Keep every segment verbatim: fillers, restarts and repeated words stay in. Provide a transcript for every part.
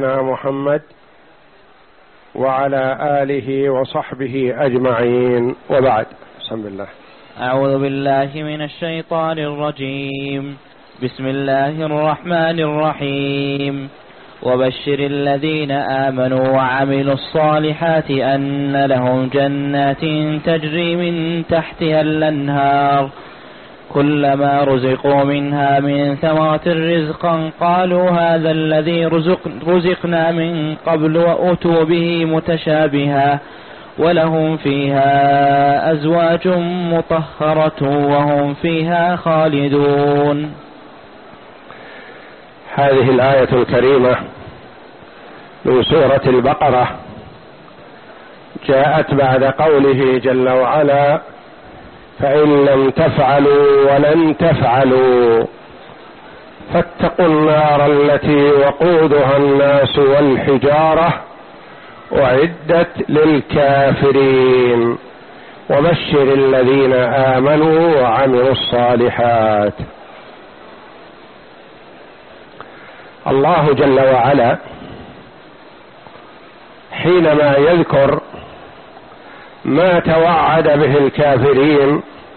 محمد وعلى آله وصحبه أجمعين، وبعد. بسم الله. أعوذ بالله من الشيطان الرجيم. بسم الله الرحمن الرحيم. وبشر الذين آمنوا وعملوا الصالحات أن لهم جنات تجري من تحتها الأنهار كلما رزقوا منها من ثمرة رزقا قالوا هذا الذي رزق رزقنا من قبل وأتوا به متشابها ولهم فيها أزواج مطهرة وهم فيها خالدون. هذه الآية الكريمة من سورة البقرة جاءت بعد قوله جل وعلا: فإن لم تفعلوا ولن تفعلوا فاتقوا النار التي وقودها الناس والحجارة أعدت للكافرين وبشر الذين آمنوا وعملوا الصالحات. الله جل وعلا حينما يذكر ما توعد به الكافرين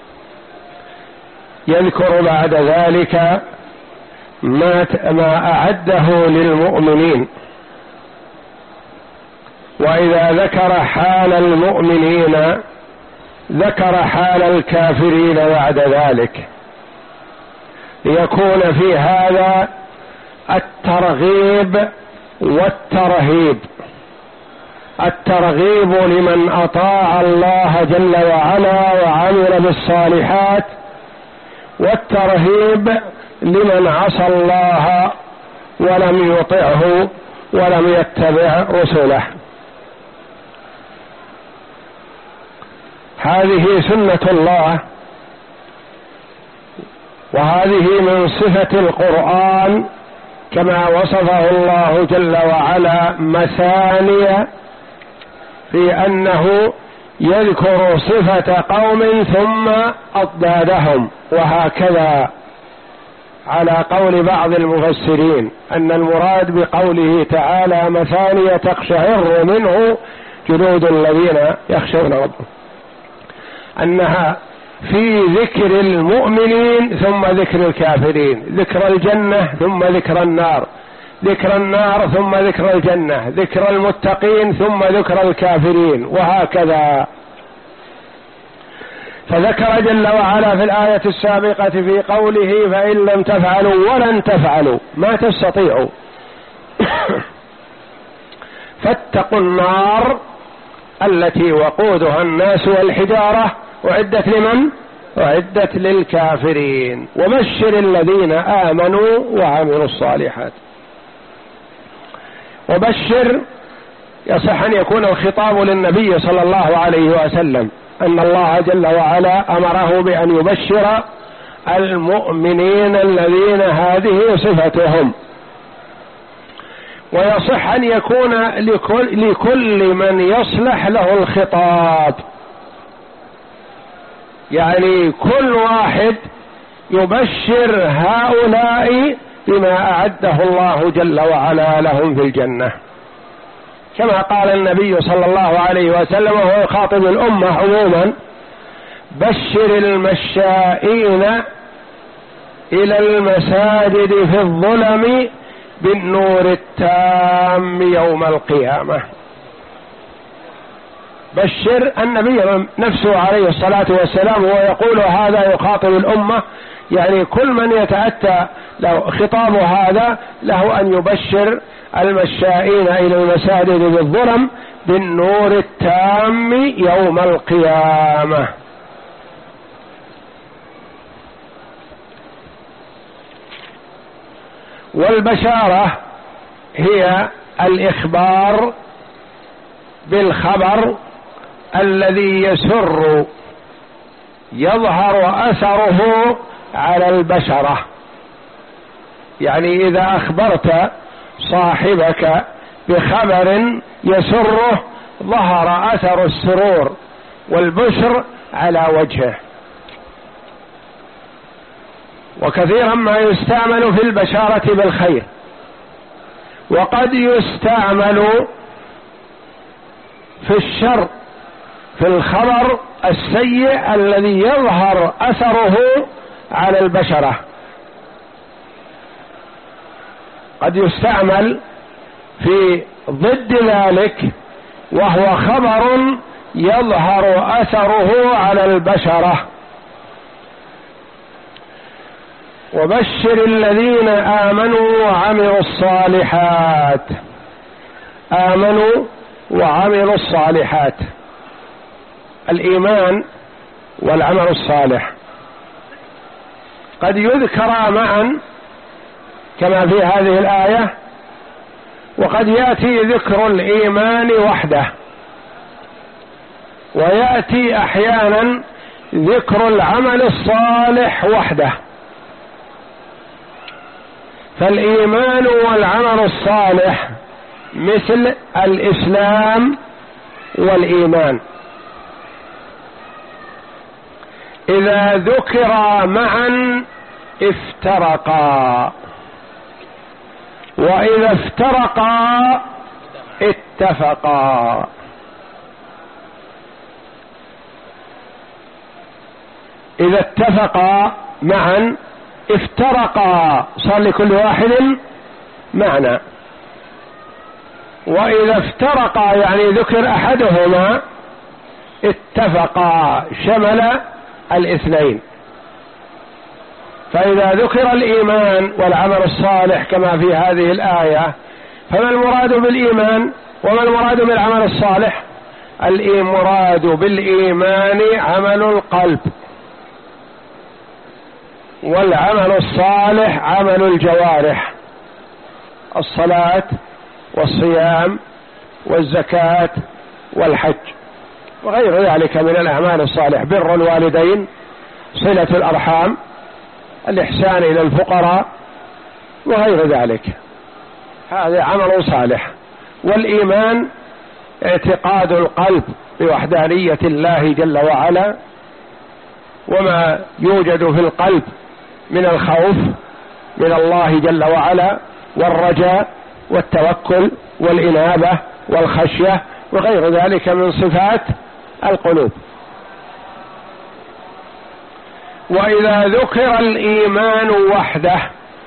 يذكر بعد ذلك ما ما أعده للمؤمنين، وإذا ذكر حال المؤمنين ذكر حال الكافرين بعد ذلك، ليكون في هذا الترغيب والترهيب. الترغيب لمن أطاع الله جل وعلا وعمل بالصالحات، والترهيب لمن عصى الله ولم يطعه ولم يتبع رسله. هذه سنة الله، وهذه من صفة القرآن كما وصفه الله جل وعلا مثانية، في أنه يذكر صفة قوم ثم أضدادهم، وهكذا على قول بعض المفسرين أن المراد بقوله تعالى مثانية تقشعر منه جلود الذين يخشون ربهم، أنها في ذكر المؤمنين ثم ذكر الكافرين، ذكر الجنة ثم ذكر النار، ذكر النار ثم ذكر الجنة، ذكر المتقين ثم ذكر الكافرين، وهكذا. فذكر جل وعلا في الآية السابقة في قوله: فإن لم تفعلوا ولن تفعلوا، ما تستطيعوا، فاتقوا النار التي وقودها الناس والحجارة أعدت لمن؟ أعدت للكافرين وبشر الذين آمنوا وعملوا الصالحات. وبشر يصح أن يكون الخطاب للنبي صلى الله عليه وسلم، أن الله جل وعلا أمره بأن يبشر المؤمنين الذين هذه صفتهم. ويصح أن يكون لكل, لكل من يصلح له الخطاب، يعني كل واحد يبشر هؤلاء بما أعده الله جل وعلا لهم في الجنة، كما قال النبي صلى الله عليه وسلم وهو يخاطب الأمة عموما: بشر المشائين إلى المساجد في الظلم بالنور التام يوم القيامة. بشر النبي نفسه عليه الصلاة والسلام هو يقول هذا يخاطب الأمة، يعني كل من يتأتى له خطاب هذا له أن يبشر المشائين إلى المساجد بالظلم بالنور التام يوم القيامة. والبشارة هي الإخبار بالخبر الذي يسر يظهر أثره على البشرة، يعني إذا أخبرت صاحبك بخبر يسره ظهر أثر السرور والبشر على وجهه. وكثيرا ما يستعمل في البشارة بالخير، وقد يستعمل في الشر، في الخبر السيء الذي يظهر أثره على البشرة، قد يستعمل في ضد ذلك وهو خبر يظهر أثره على البشرة. وبشر الذين آمنوا وعملوا الصالحات. آمنوا وعملوا الصالحات، الإيمان والعمل الصالح قد يذكر معا كما في هذه الآية، وقد يأتي ذكر الإيمان وحده، ويأتي أحيانا ذكر العمل الصالح وحده. فالإيمان والعمل الصالح مثل الإسلام والإيمان، إذا ذكرا معا افترقا، وإذا افترقا اتفقا. إذا اتفقا معا افترقا، صار لكل واحد معنى. وإذا افترقا يعني ذكر أحدهما اتفقا، شمل الاثنين. فإذا ذكر الإيمان والعمل الصالح كما في هذه الآية، فما المراد بالإيمان وما المراد بالعمل الصالح؟ المراد بالإيمان عمل القلب، والعمل الصالح عمل الجوارح، الصلاة والصيام والزكاة والحج وغير ذلك من الأعمال الصالح، بر الوالدين، صلة الأرحام، الإحسان إلى الفقراء وغير ذلك، هذا عمل صالح. والإيمان اعتقاد القلب بوحدانية الله جل وعلا، وما يوجد في القلب من الخوف من الله جل وعلا والرجاء والتوكل والإنابة والخشية وغير ذلك من صفات القلوب. وإذا ذكر الإيمان وحده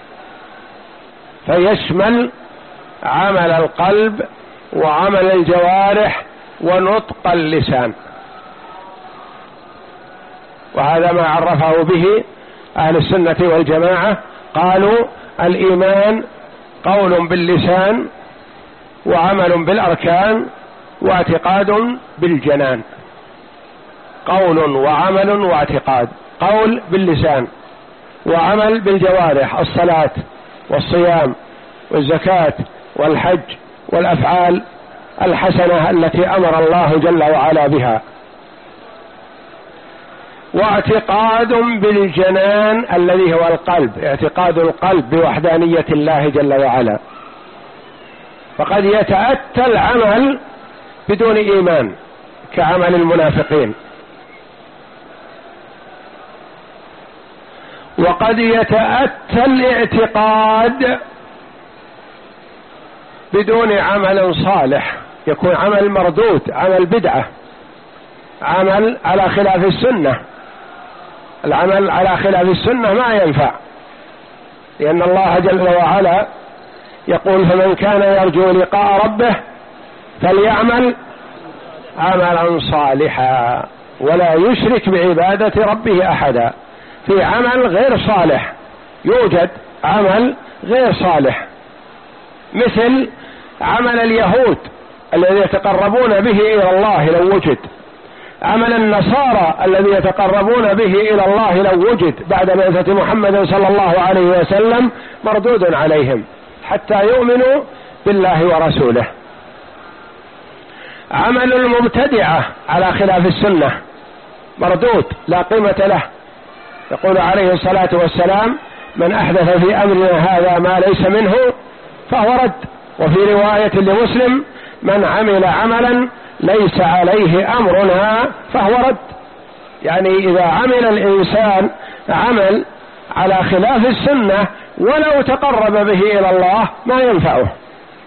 فيشمل عمل القلب وعمل الجوارح ونطق اللسان، وهذا ما عرفه به أهل السنة والجماعة، قالوا الإيمان قول باللسان وعمل بالأركان واعتقاد بالجنان. قول وعمل واعتقاد، قول باللسان وعمل بالجوارح، الصلاة والصيام والزكاة والحج والأفعال الحسنة التي أمر الله جل وعلا بها، واعتقاد بالجنان الذي هو القلب، اعتقاد القلب بوحدانية الله جل وعلا. فقد يتأتى العمل بدون إيمان كعمل المنافقين، وقد يتأتى الاعتقاد بدون عمل صالح، يكون عمل مردود، عمل بدعة، عمل على خلاف السنة. العمل على خلاف السنة ما ينفع، لأن الله جل وعلا يقول فمن كان يرجو لقاء ربه فليعمل عملا صالحا ولا يشرك بعبادة ربه أحدا. في عمل غير صالح، يوجد عمل غير صالح مثل عمل اليهود الذي يتقربون به إلى الله لو وجد، عمل النصارى الذي يتقربون به إلى الله لو وجد بعد بعثة محمد صلى الله عليه وسلم مردود عليهم حتى يؤمنوا بالله ورسوله. عمل المبتدعة على خلاف السنة مردود لا قيمة له، يقول عليه الصلاة والسلام من أحدث في أمرنا هذا ما ليس منه فهو رد. وفي رواية لمسلم من عمل عملا ليس عليه أمرنا فهو رد. يعني إذا عمل الإنسان عمل على خلاف السنة ولو تقرب به إلى الله ما ينفعه،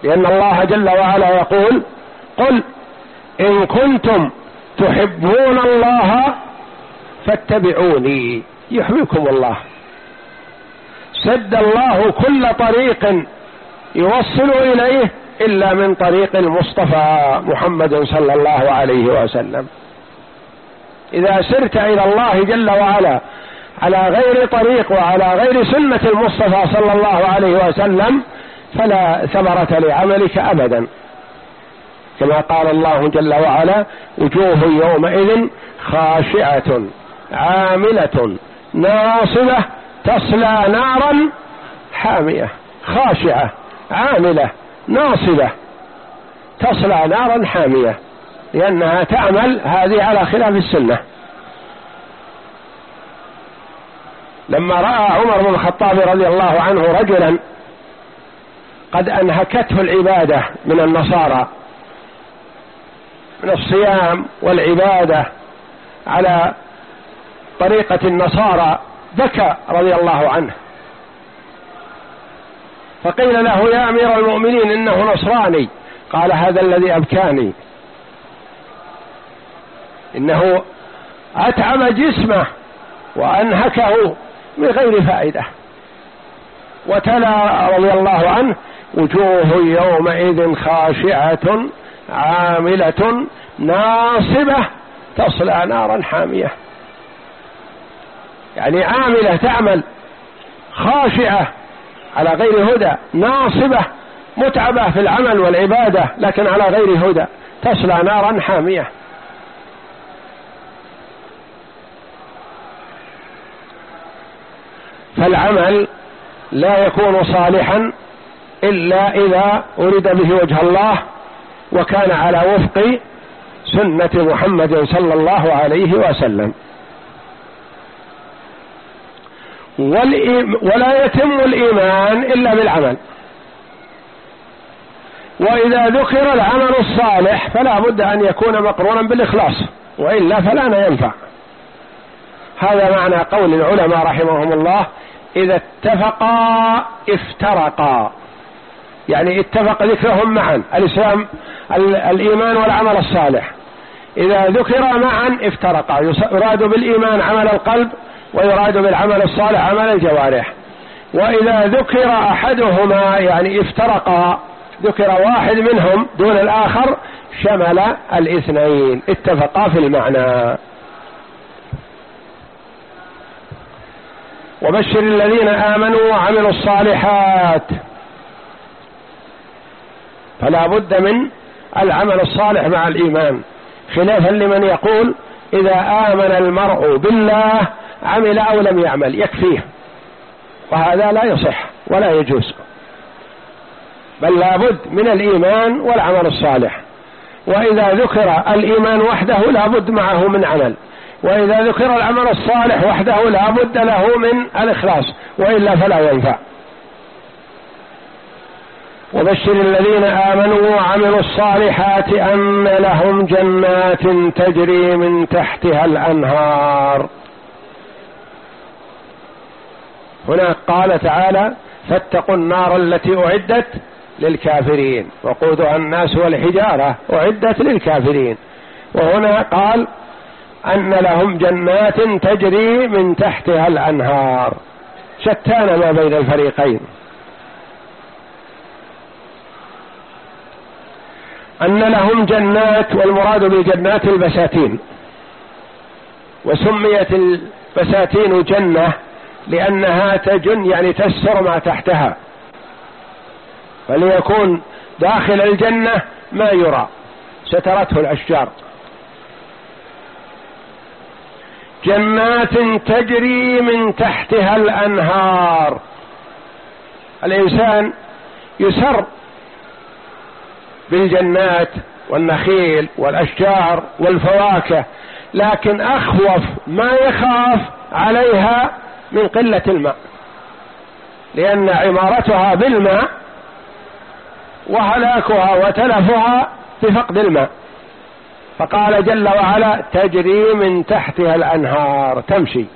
لأن الله جل وعلا يقول: قل إن كنتم تحبون الله فاتبعوني يحببكم الله. سد الله كل طريق يوصل إليه إلا من طريق المصطفى محمد صلى الله عليه وسلم. إذا سرت إلى الله جل وعلا على غير طريق وعلى غير سنة المصطفى صلى الله عليه وسلم فلا ثمرة لعملك أبدا، كما قال الله جل وعلا: وجوه يومئذ خاشعة عاملة ناصبة تصلى نارا حامية. خاشعة عاملة ناصبة تصلى نارا حامية، لأنها تعمل هذه على خلاف السنة. لما رأى عمر بن الخطاب رضي الله عنه رجلا قد أنهكته العبادة من النصارى، من الصيام والعبادة على طريقة النصارى، بكى رضي الله عنه، فقيل له: يا أمير المؤمنين إنه نصراني. قال: هذا الذي أبكاني، إنه أتعب جسمه وأنهكه من غير فائدة. وتلا رضي الله عنه: وجوه يومئذ خاشعة عاملة ناصبة تصلى نارا حامية. يعني عاملة تعمل، خاشعة على غير هدى، ناصبة متعبة في العمل والعبادة لكن على غير هدى، تصلى نارا حامية. فالعمل لا يكون صالحا إلا إذا أريد به وجه الله وكان على وفق سنة محمد صلى الله عليه وسلم. ولا يتم الإيمان إلا بالعمل. وإذا ذكر العمل الصالح فلا بد أن يكون مقرونا بالإخلاص، وإلا فلا ينفع. هذا معنى قول العلماء رحمهم الله: إذا اتفقا افترقا، يعني اتفق ذكرهم معا، الإسلام الإيمان والعمل الصالح، إذا ذكر معا افترقا. يراد بالإيمان عمل القلب، ويراد بالعمل الصالح عمل الجوارح. وإذا ذكر أحدهما يعني افترقا، ذكر واحد منهم دون الآخر، شمل الاثنين، اتفقا في المعنى. وبشر الذين آمنوا وعملوا الصالحات. فلا بد من العمل الصالح مع الإيمان، خلافا لمن يقول إذا آمن المرء بالله عمل أو لم يعمل يكفيه، وهذا لا يصح ولا يجوز، بل لا بد من الإيمان والعمل الصالح. وإذا ذكر الإيمان وحده لا بد معه من عمل، وإذا ذكر العمل الصالح وحده لا بد له من الإخلاص، وإلا فلا ينفع. وبشر الذين آمنوا وعملوا الصالحات أن لهم جنات تجري من تحتها الأنهار. هنا قال تعالى: فاتقوا النار التي أعدت للكافرين وقودها الناس والحجارة، أعدت للكافرين. وهنا قال أن لهم جنات تجري من تحتها الأنهار، شتان ما بين الفريقين. أن لهم جنات، والمراد بالجنات البساتين، وسميت البساتين جنة لأنها تجن يعني تستر ما تحتها، فليكون داخل الجنة ما يرى، سترته الأشجار. جنات تجري من تحتها الأنهار. الإنسان يسر بالجنات والنخيل والأشجار والفواكه، لكن أخوف ما يخاف عليها من قلة الماء، لأن عمارتها بالماء وهلاكها وتلفها بفقد الماء. فقال جل وعلا: تجري من تحتها الأنهار، تمشي.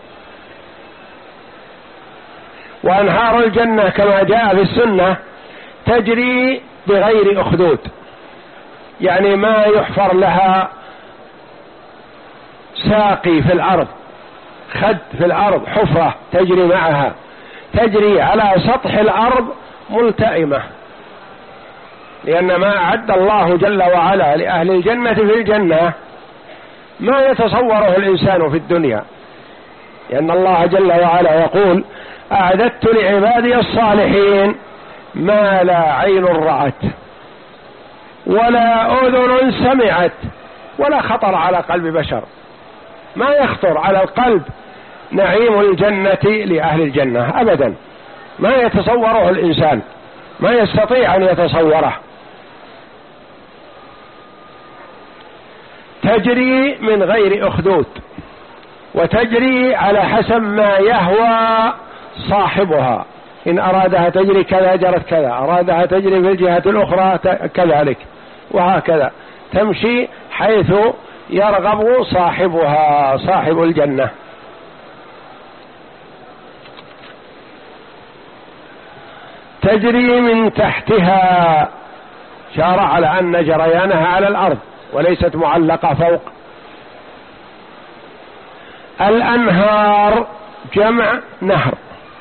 وأنهار الجنة كما جاء في السنة تجري بغير أخدود، يعني ما يحفر لها ساقي في الأرض، خد في الأرض، حفرة تجري معها، تجري على سطح الأرض ملتئمة، لأن ما أعد الله جل وعلا لأهل الجنة في الجنة ما يتصوره الإنسان في الدنيا، لأن الله جل وعلا يقول: أعددت لعبادي الصالحين ما لا عين رأت ولا أذن سمعت ولا خطر على قلب بشر. ما يخطر على القلب نعيم الجنة لأهل الجنة أبدا، ما يتصوره الإنسان، ما يستطيع أن يتصوره. تجري من غير أخدود، وتجري على حسب ما يهوى صاحبها، إن أرادها تجري كذا جرت كذا، أرادها تجري في الجهة الأخرى كذلك، وهكذا تمشي حيث يرغب صاحبها، صاحب الجنة. تجري من تحتها، شار على أن جريانها على الأرض وليست معلقة فوق. الأنهار جمع نهر،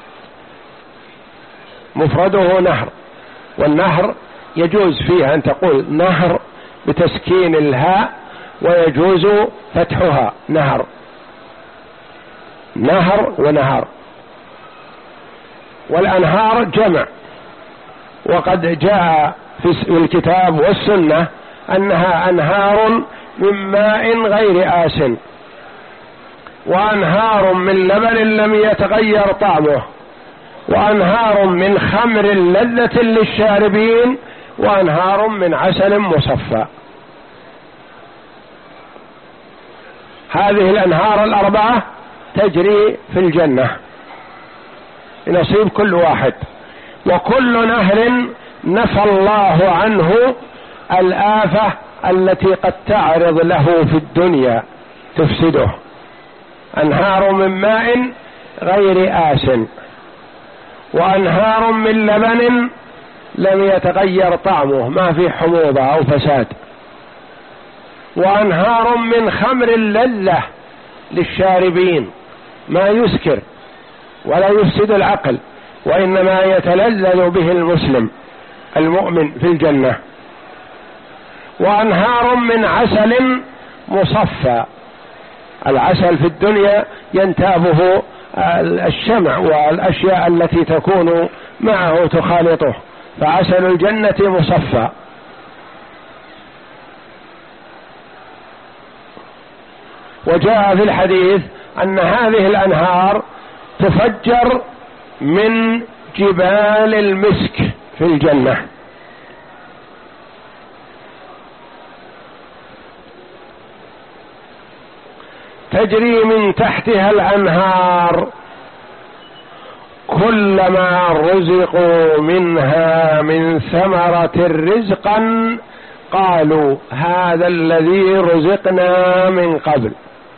مفرده نهر، والنهر يجوز فيها أن تقول نهر بتسكين الهاء، ويجوز فتحها نهر، نهر ونهر. والأنهار جمع، وقد جاء في الكتاب والسنة أنها أنهار من ماء غير آسن، وأنهار من لبن لم يتغير طعمه، وأنهار من خمر لذة للشاربين، وأنهار من عسل مصفى. هذه الأنهار الأربعة تجري في الجنة نصيب كل واحد، وكل نهر نفى الله عنه الآفة التي قد تعرض له في الدنيا تفسده. أنهار من ماء غير آسن، وأنهار من لبن لم يتغير طعمه، ما في حموضة أو فساد، وأنهار من خمر لذة للشاربين، ما يسكر ولا يفسد العقل، وإنما يتلذذ به المسلم المؤمن في الجنة. وأنهار من عسل مصفى، العسل في الدنيا ينتابه الشمع والأشياء التي تكون معه تخالطه، فعسل الجنة مصفى. وجاء في الحديث أن هذه الأنهار تفجر من جبال المسك في الجنة. تجري من تحتها الأنهار، كلما رزقوا منها من ثمرة رزقا قالوا هذا الذي رزقنا من قبل.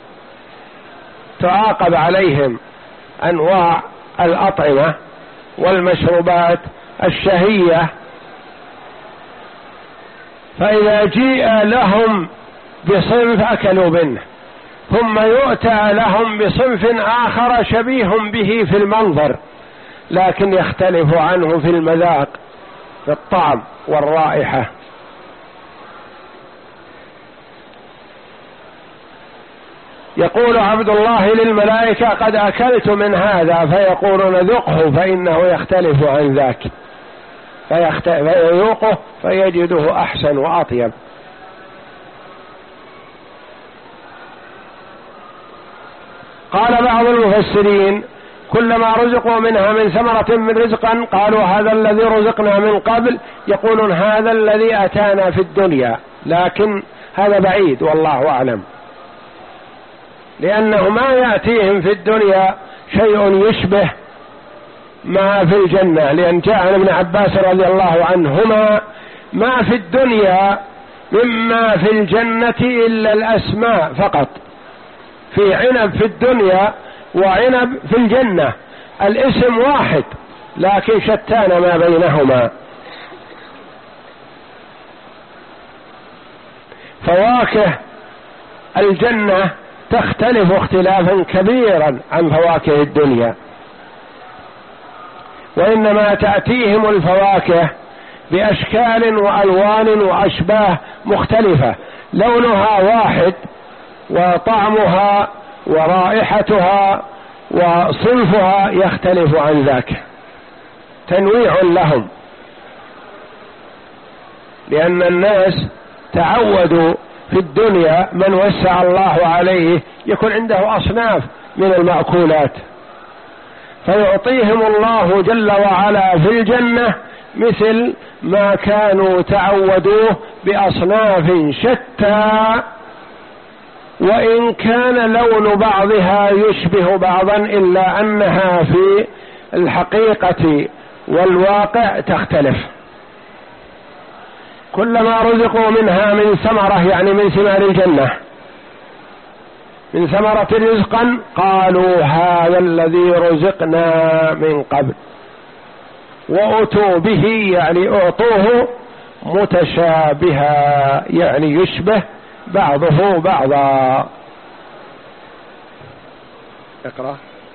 تعاقب عليهم أنواع الأطعمة والمشروبات الشهية، فإذا جيء لهم بصنف أكلوا منه، ثم يؤتى لهم بصنف آخر شبيه به في المنظر لكن يختلف عنه في المذاق، في الطعم والرائحة. يقول عبد الله للملائكة قد أكلت من هذا، فيقولون ذقه فإنه يختلف عن ذاك، فيذوقه فيجده أحسن وأطيب. قال بعض المفسرين كلما رزقوا منها من ثمرة من رزقا قالوا هذا الذي رزقنا من قبل، يقولون هذا الذي أتانا في الدنيا، لكن هذا بعيد والله أعلم، لأنه ما يأتيهم في الدنيا شيء يشبه ما في الجنة، لأن جاء عن ابن عباس رضي الله عنهما ما في الدنيا مما في الجنة إلا الأسماء فقط، في عنب في الدنيا وعنب في الجنة، الاسم واحد لكن شتان ما بينهما. فواكه الجنة تختلف اختلافا كبيرا عن فواكه الدنيا، وإنما تأتيهم الفواكه بأشكال وألوان وأشباه مختلفة، لونها واحد وطعمها ورائحتها وصنفها يختلف عن ذاك، تنويع لهم، لأن الناس تعودوا في الدنيا من وسع الله عليه يكون عنده أصناف من المأكولات، فيعطيهم الله جل وعلا في الجنة مثل ما كانوا تعودوه بأصناف شتى، وإن كان لون بعضها يشبه بعضا إلا أنها في الحقيقة والواقع تختلف. كلما رزقوا منها من ثمرة، يعني من ثمار الجنة، من ثمرة رزقا قالوا هذا الذي رزقنا من قبل، وأتوا به يعني أعطوه متشابها، يعني يشبه بعضه بعضا. اقرأ.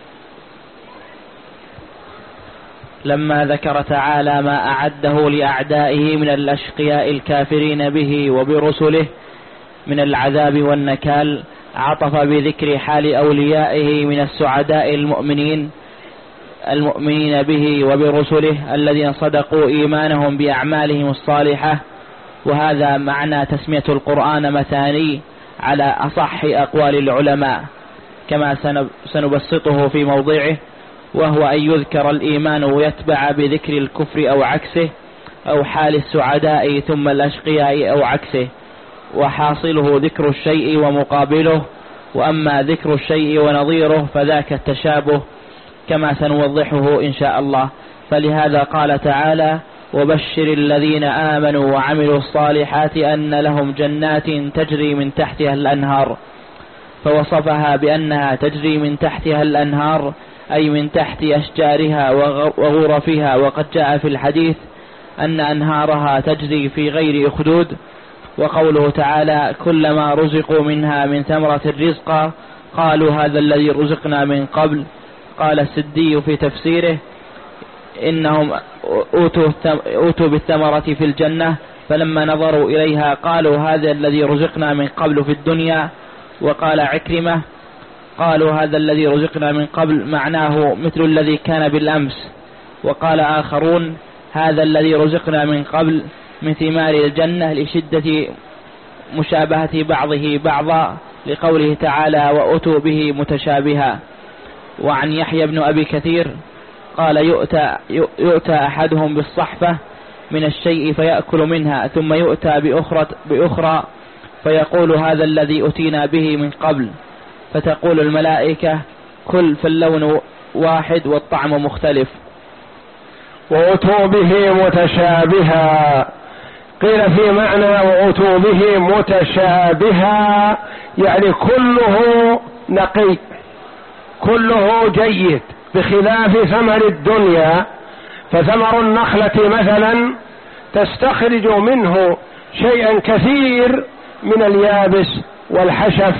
لما ذكر تعالى ما أعده لأعدائه من الأشقياء الكافرين به وبرسله من العذاب والنكال، عطف بذكر حال أوليائه من السعداء المؤمنين المؤمنين به وبرسله الذين صدقوا إيمانهم بأعمالهم الصالحة. وهذا معنى تسمية القرآن مثاني على أصح أقوال العلماء، كما سنبسطه في موضعه، وهو أن يذكر الإيمان ويتبع بذكر الكفر أو عكسه، أو حال السعداء ثم الأشقياء أو عكسه، وحاصله ذكر الشيء ومقابله، وأما ذكر الشيء ونظيره فذاك التشابه كما سنوضحه إن شاء الله. فلهذا قال تعالى: وبشر الذين آمنوا وعملوا الصالحات أن لهم جنات تجري من تحتها الأنهار، فوصفها بأنها تجري من تحتها الأنهار أي من تحت أشجارها وغرفها، وقد جاء في الحديث أن أنهارها تجري في غير أخدود. وقوله تعالى: كلما رزقوا منها من ثمرة الرزق قالوا هذا الذي رزقنا من قبل. قال السدي في تفسيره: إنهم أوتوا بالثمرة في الجنة فلما نظروا إليها قالوا هذا الذي رزقنا من قبل في الدنيا. وقال عكرمة: قالوا هذا الذي رزقنا من قبل معناه مثل الذي كان بالأمس. وقال آخرون: هذا الذي رزقنا من قبل من ثمار الجنة لشدة مشابهة بعضه بعضا، لقوله تعالى: وأتوا به متشابها. وعن يحيى بن أبي كثير قال: يؤتى, يؤتى أحدهم بالصحفة من الشيء فيأكل منها، ثم يؤتى بأخرى, بأخرى فيقول هذا الذي أتينا به من قبل، فتقول الملائكة: كل فاللون واحد والطعم مختلف. وأتوا به متشابها، قيل في معنى وأتوا به متشابها يعني كله نقي، كله جيد، بخلاف ثمر الدنيا. فثمر النخلة مثلا تستخرج منه شيئا كثير من اليابس والحشف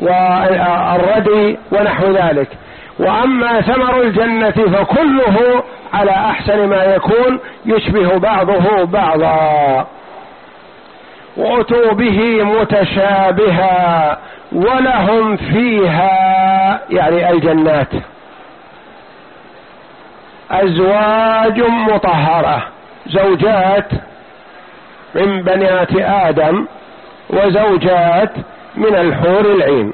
والردي ونحو ذلك، وأما ثمر الجنة فكله على أحسن ما يكون يشبه بعضه بعضا. وأتوا به متشابها ولهم فيها يعني الجنات أزواج مطهرة، زوجات من بنات آدم وزوجات من الحور العين.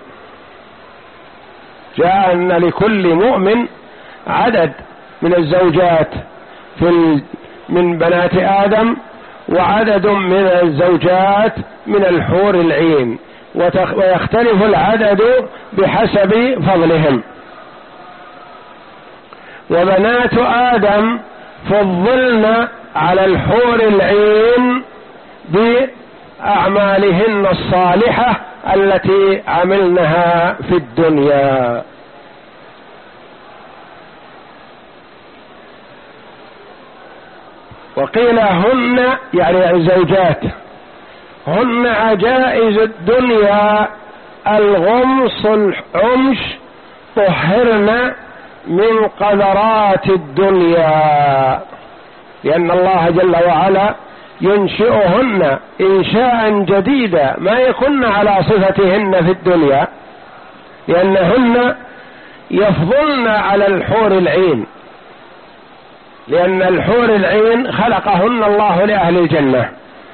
جاء أن لكل مؤمن عدد من الزوجات في من بنات آدم وعدد من الزوجات من الحور العين، ويختلف العدد بحسب فضلهم. وبنات آدم فضلن على الحور العين بأعمالهن الصالحة التي عملنها في الدنيا. وقيل هن يعني الزوجات، هن عجائز الدنيا الغمص العمش طهرن من قذرات الدنيا، لأن الله جل وعلا ينشئهن إنشاء جديدا ما يكن على صفتهن في الدنيا، لأنهن يفضلن على الحور العين، لأن الحور العين خلقهن الله لأهل الجنة،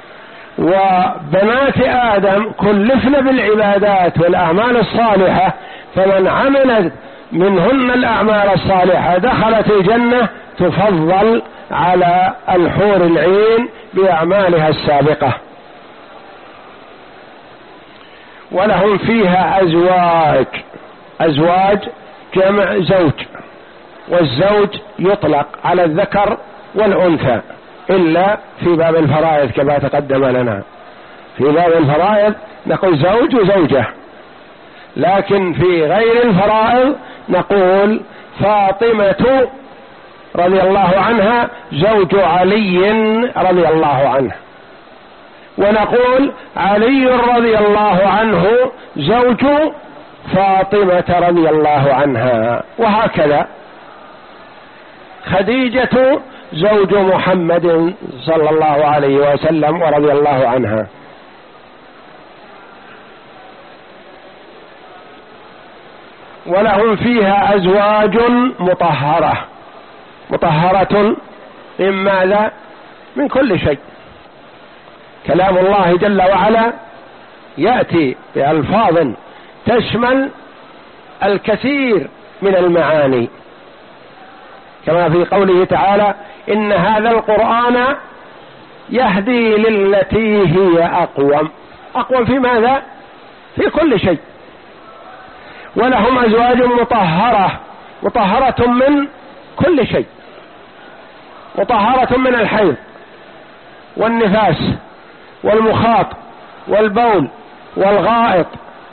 وبنات آدم كلفن بالعبادات والأعمال الصالحة، فمن عملت منهن الأعمال الصالحة دخلت الجنة تفضل على الحور العين بأعمالها السابقة. ولهم فيها أزواج، أزواج جمع زوج، والزوج يطلق على الذكر والأنثى إلا في باب الفرائض كما تقدم لنا. في باب الفرائض نقول زوج وزوجة، لكن في غير الفرائض نقول فاطمة رضي الله عنها زوج علي رضي الله عنه، ونقول علي رضي الله عنه زوج فاطمة رضي الله عنها، وهكذا خديجة زوج محمد صلى الله عليه وسلم ورضي الله عنها. ولهم فيها أزواج مطهرة، مطهرة من ماذا؟ من كل شيء. كلام الله جل وعلا يأتي بألفاظ تشمل الكثير من المعاني، كما في قوله تعالى إن هذا القرآن يهدي للتي هي أقوم. أقوم في ماذا؟ في كل شيء. ولهم أزواج مطهرة، مطهرة من كل شيء، مطهرة من الحيض والنفاس والمخاط والبول والغائط،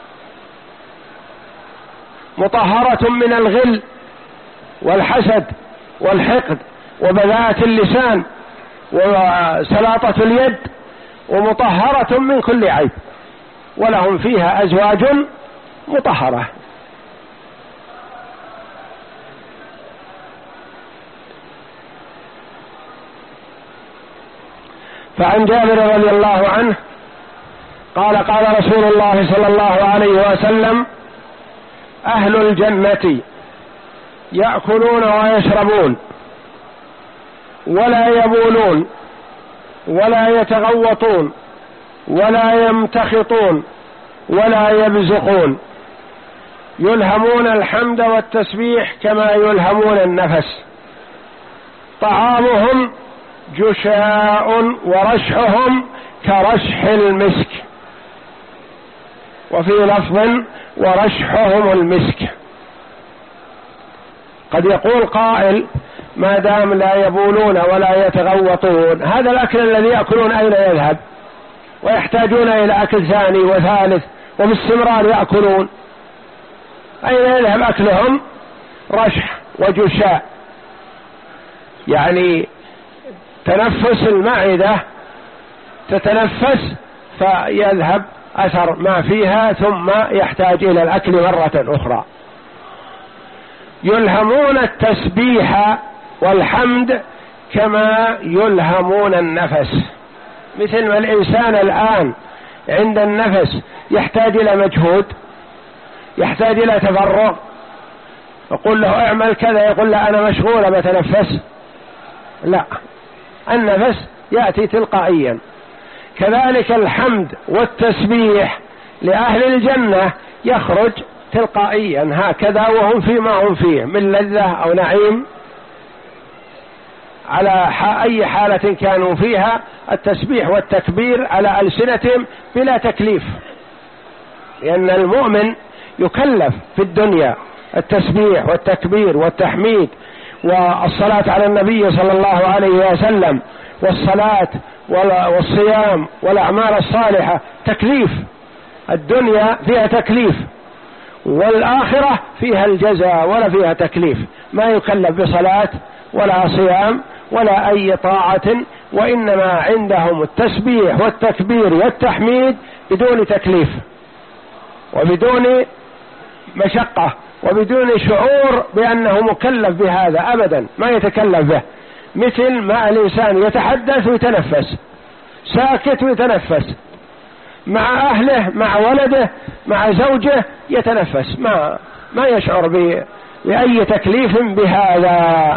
مطهرة من الغل والحسد والحقد وبذاءة اللسان وسلاطة اليد، ومطهرة من كل عيب. ولهم فيها أزواج مطهرة. فعن جابر رضي الله عنه قال قال رسول الله صلى الله عليه وسلم أهل الجنة يأكلون ويشربون ولا يبولون ولا يتغوطون ولا يمتخطون ولا يبزقون، يلهمون الحمد والتسبيح كما يلهمون النفس، طعامهم جشاء ورشحهم كرشح المسك، وفي لفظ ورشحهم المسك. قد يقول قائل ما دام لا يبولون ولا يتغوطون، هذا الأكل الذي يأكلون أين يذهب؟ ويحتاجون إلى أكل ثاني وثالث وباستمرار يأكلون، أين يذهب أكلهم؟ رشح وجشاء، يعني تنفس المعدة تتنفس فيذهب أثر ما فيها ثم يحتاج إلى الأكل مرة أخرى. يلهمون التسبيح والحمد كما يلهمون النفس، مثل ما الإنسان الآن عند النفس يحتاج إلى مجهود، يحتاج إلى تفرغ، يقول له اعمل كذا يقول لا أنا مشغول بتنفس، لا، النفس يأتي تلقائيا. كذلك الحمد والتسبيح لأهل الجنة يخرج تلقائيا هكذا وهم فيما هم فيه من لذة أو نعيم، على أي حالة كانوا فيها التسبيح والتكبير على ألسنتهم بلا تكليف، لأن المؤمن يكلف في الدنيا التسبيح والتكبير والتحميد والصلاة على النبي صلى الله عليه وسلم والصلاة والصيام والأعمال الصالحة، تكليف. الدنيا فيها تكليف والآخرة فيها الجزاء ولا فيها تكليف، ما يكلف بصلاة ولا صيام ولا أي طاعة وإنما عندهم التسبيح والتكبير والتحميد بدون تكليف وبدون مشقة وبدون شعور بأنه مكلف بهذا أبدا، ما يتكلف به، مثل ما الإنسان يتحدث ويتنفس، ساكت ويتنفس، مع أهله مع ولده مع زوجه يتنفس، ما ما يشعر بأي تكليف بهذا.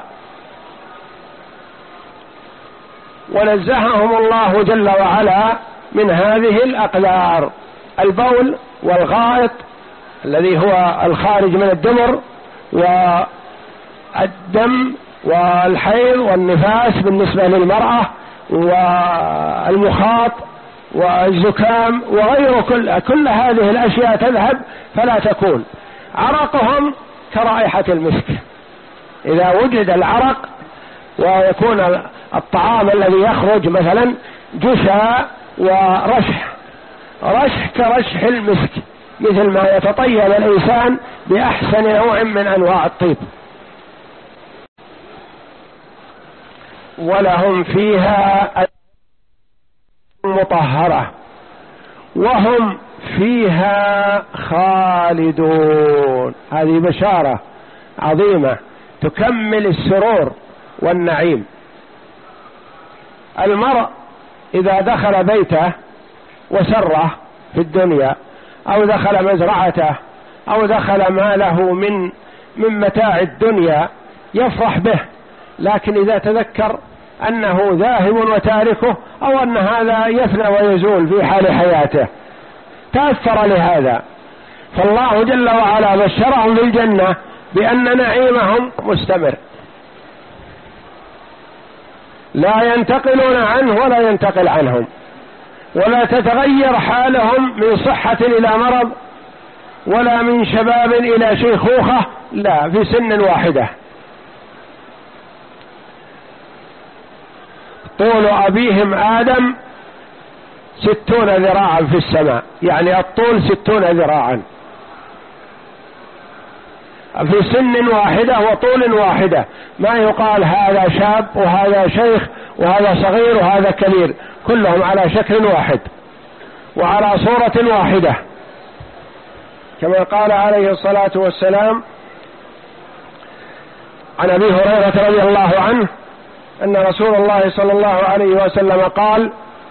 ونزههم الله جل وعلا من هذه الأقدار، البول والغائط الذي هو الخارج من الدبر، والدم والحيض والنفاس بالنسبة للمرأة، والمخاط والزكام وغير كل, كل هذه الأشياء تذهب فلا تكون. عرقهم كرائحة المسك، إذا وجد العرق ويكون الطعام الذي يخرج مثلا جشا ورشح، رشح كرشح المسك، مثل ما يتطيب الإنسان بأحسن نوع من أنواع الطيب. ولهم فيها مطهرة وهم فيها خالدون. هذه بشارة عظيمة تكمل السرور والنعيم. المرء إذا دخل بيته وسره في الدنيا، أو دخل مزرعته، أو دخل ما له من من متاع الدنيا يفرح به، لكن إذا تذكر أنه ذاهب وتاركه، أو أن هذا يفنى ويزول في حال حياته، تأثر لهذا. فالله جل وعلا بشرهم بالجنة بأن نعيمهم مستمر، لا ينتقلون عنه ولا ينتقل عنهم، ولا تتغير حالهم من صحة إلى مرض، ولا من شباب إلى شيخوخة، لا، في سن واحدة. طول أبيهم آدم ستون ذراعا في السماء، يعني الطول ستون ذراعا في سن واحدة وطول واحدة، ما يقال هذا شاب وهذا شيخ وهذا صغير وهذا كبير، كلهم على شكل واحد وعلى صورة واحدة، كما قال عليه الصلاة والسلام عن أبي هريرة رضي الله عنه أن رسول الله صلى الله عليه وسلم قال: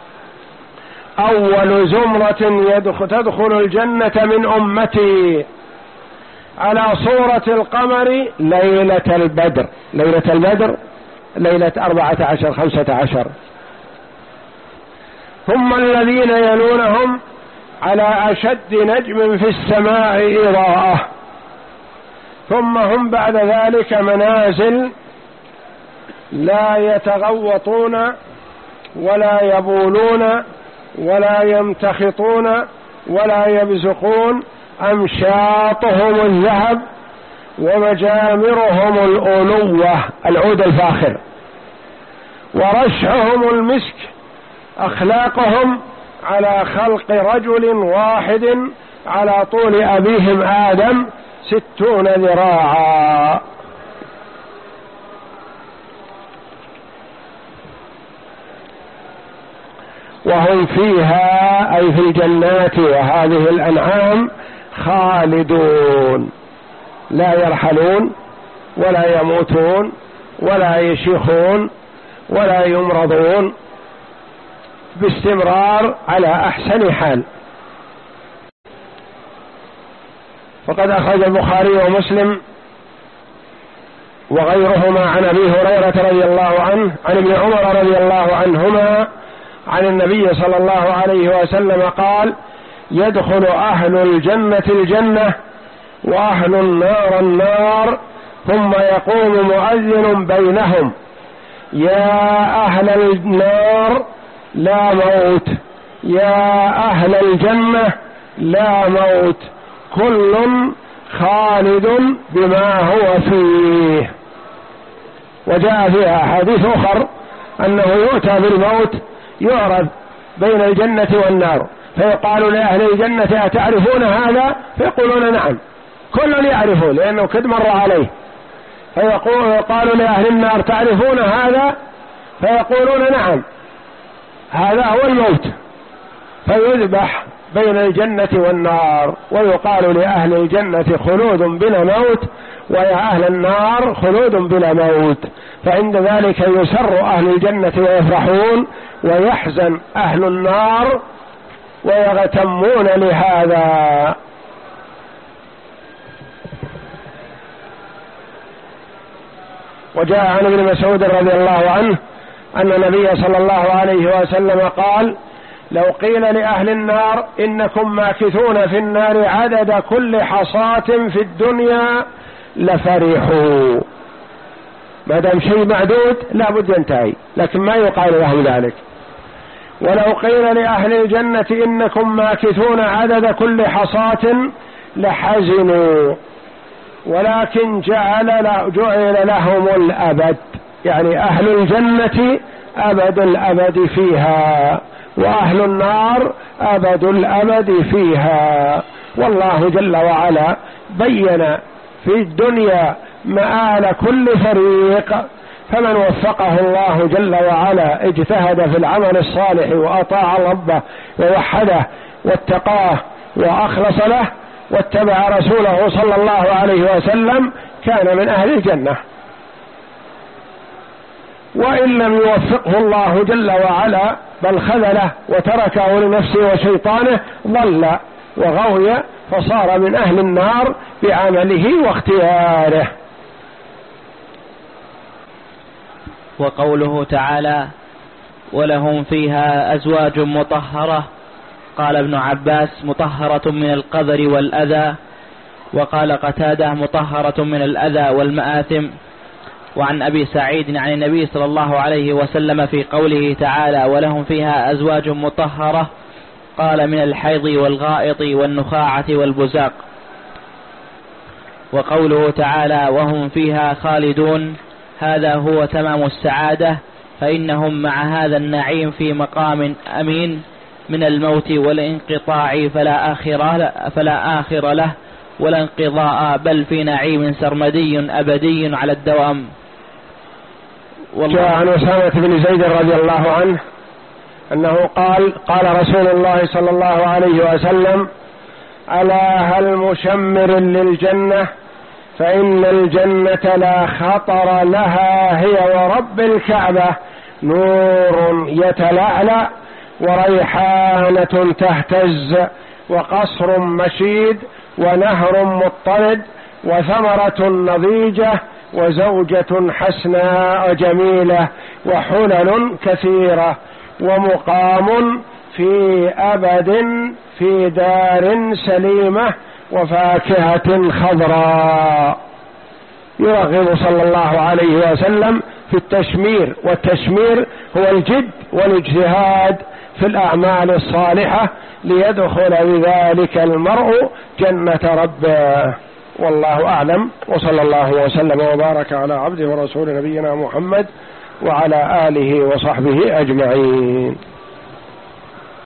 أول زمرة تدخل الجنة من أمتي على صورة القمر ليلة البدر. ليلة البدر ليلة أربعة عشر خمسة عشر. ثم الذين يلونهم على أشد نجم في السماء إضاءة. ثم هم بعد ذلك منازل لا يتغوطون ولا يبولون ولا يمتخطون ولا يبزقون، أمشاطهم الذهب ومجامرهم الألوة، العود الفاخر، ورشحهم المسك. أخلاقهم على خلق رجل واحد على طول أبيهم آدم ستون ذراعا. وهم فيها أي في الجنات وهذه الأنعام خالدون، لا يرحلون ولا يموتون ولا يشيخون ولا يمرضون، باستمرار على أحسن حال. فقد أخرج البخاري ومسلم وغيرهما عن أبي هريرة رضي الله عنه عن ابن عمر رضي الله عنهما عن النبي صلى الله عليه وسلم قال: يدخل أهل الجنة الجنة وأهل النار النار، ثم يقوم مؤذن بينهم: يا أهل النار لا موت، يا أهل الجنة لا موت، كل خالد بما هو فيه. وجاء فيها أحاديث أخر أنه يؤتى بالموت يعرض بين الجنة والنار، فيقال لأهل الجنة: أتعرفون هذا؟ فيقولون: نعم. كل يعرفه لأنه قد مر عليه. فيقال لأهل النار: تعرفون هذا؟ فيقولون نعم هذا هو الموت، فيذبح بين الجنة والنار، ويقال لأهل الجنة خلود بلا موت، ويا أهل النار خلود بلا موت. فعند ذلك يسر أهل الجنة ويفرحون، ويحزن أهل النار ويغتمون لهذا. وجاء عن ابن مسعود رضي الله عنه أن النبي صلى الله عليه وسلم قال: لو قيل لأهل النار إنكم ماكثون في النار عدد كل حصاة في الدنيا لفرحوا. ما دام شيء معدود لا بد ينتهي، لكن ما يقال لهم ذلك. ولو قيل لأهل الجنة إنكم ماكثون عدد كل حصاة لحزنوا، ولكن جعل جعل لهم الأبد، يعني أهل الجنة أبد الأبد فيها، وأهل النار أبد الأبد فيها. والله جل وعلا بين في الدنيا مآل كل فريق، فمن وفقه الله جل وعلا اجتهد في العمل الصالح وأطاع ربه ووحده واتقاه وأخلص له واتبع رسوله صلى الله عليه وسلم كان من أهل الجنة. وإن لم يوفقه الله جل وعلا بل خذله وتركه لنفسه وشيطانه ضل وغوي فصار من أهل النار بعمله واختياره. وقوله تعالى: ولهم فيها أزواج مطهرة، قال ابن عباس: مطهرة من القذر والأذى، وقال قتادة: مطهرة من الأذى والمآثم. وعن أبي سعيد عن النبي صلى الله عليه وسلم في قوله تعالى: ولهم فيها أزواج مطهرة، قال: من الحيض والغائط والنخاعة والبزاق. وقوله تعالى: وهم فيها خالدون، هذا هو تمام السعادة، فإنهم مع هذا النعيم في مقام أمين من الموت والانقطاع فلا آخر فلا آخر له ولا انقضاء، بل في نعيم سرمدي أبدي على الدوام. جاء عن أسامة بن زيد رضي الله عنه أنه قال: قال رسول الله صلى الله عليه وسلم: ألا هل مشمر للجنة، فإن الجنة لا خطر لها، هي ورب الكعبة نور يتلألأ وريحانة تهتز وقصر مشيد ونهر مضطرد وثمرة نضيجة وزوجة حسناء جميلة وحلل كثيرة ومقام في أبد في دار سليمة وفاكهة خضراء. يرغب صلى الله عليه وسلم في التشمير، والتشمير هو الجد والاجتهاد في الأعمال الصالحة ليدخل بذلك المرء جنة ربه. والله أعلم، وصلى الله وسلم وبارك على عبده ورسول نبينا محمد وعلى آله وصحبه أجمعين.